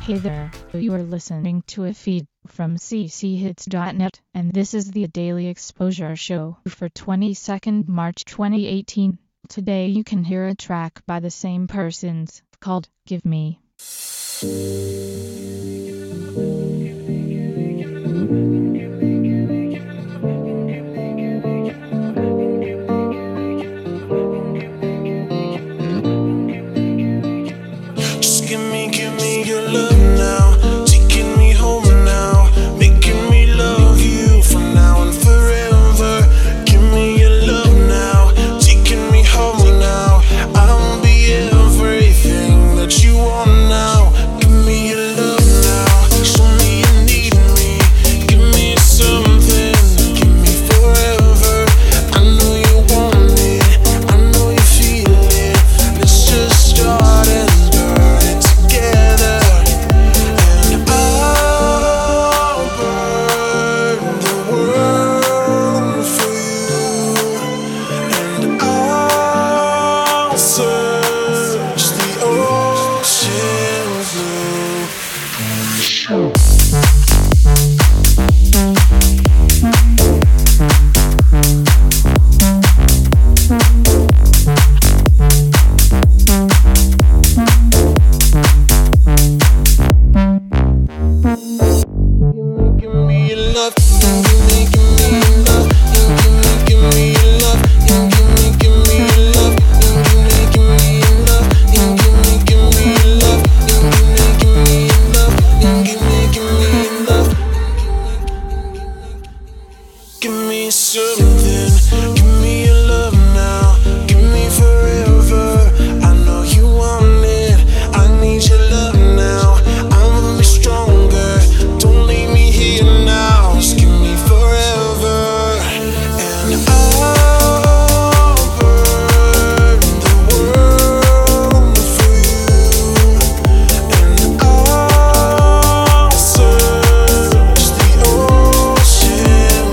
Hey there, you are listening to a feed from cchits.net, and this is the Daily Exposure Show for 22nd March 2018. Today you can hear a track by the same persons, called Give Me. Give me your love now, taking me home now, making me love you for now and forever. Give me your love now, taking me home now, I'll be everything that you want now. Give me your love now, show me you need me, give me something, give me forever. I know you want it, I know you feel it, let's just start and burn it together. And I'll burn the world for you, and I'll search the ocean blue. Give me your love, give me your love, give me your love, give me your love, give me your love, give me your love, give me your love, give me your love. Give me something, give me your love now, give me forever. I know you want it, I need your love now, I will be stronger. Don't leave me here now, just give me forever. And I'll burn the world for you, and I'll search the ocean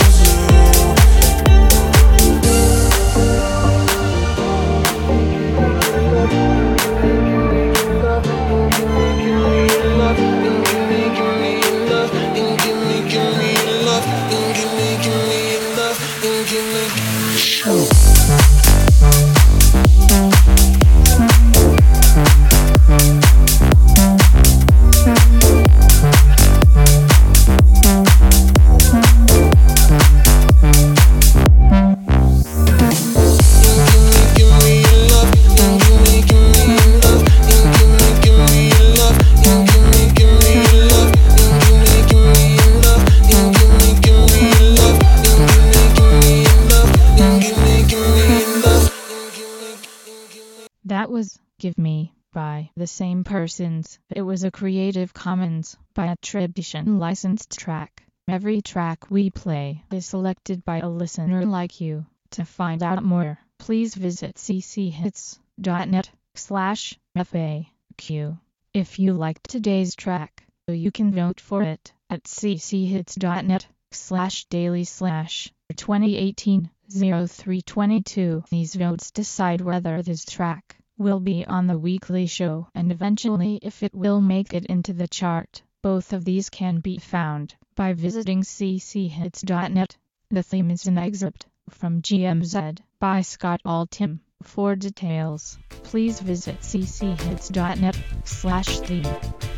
That was Give Me by the same persons. It was a Creative Commons by attribution licensed track. Every track we play is selected by a listener like you. To find out more, please visit cchits.net/FAQ. If you liked today's track, you can vote for it at cchits.net/daily/2018-0322. These votes decide whether this track will be on the weekly show and eventually if it will make it into the chart. Both of these can be found by visiting cchits.net. The theme is an excerpt from GMZ by Scott Altham. For details, please visit cchits.net/theme.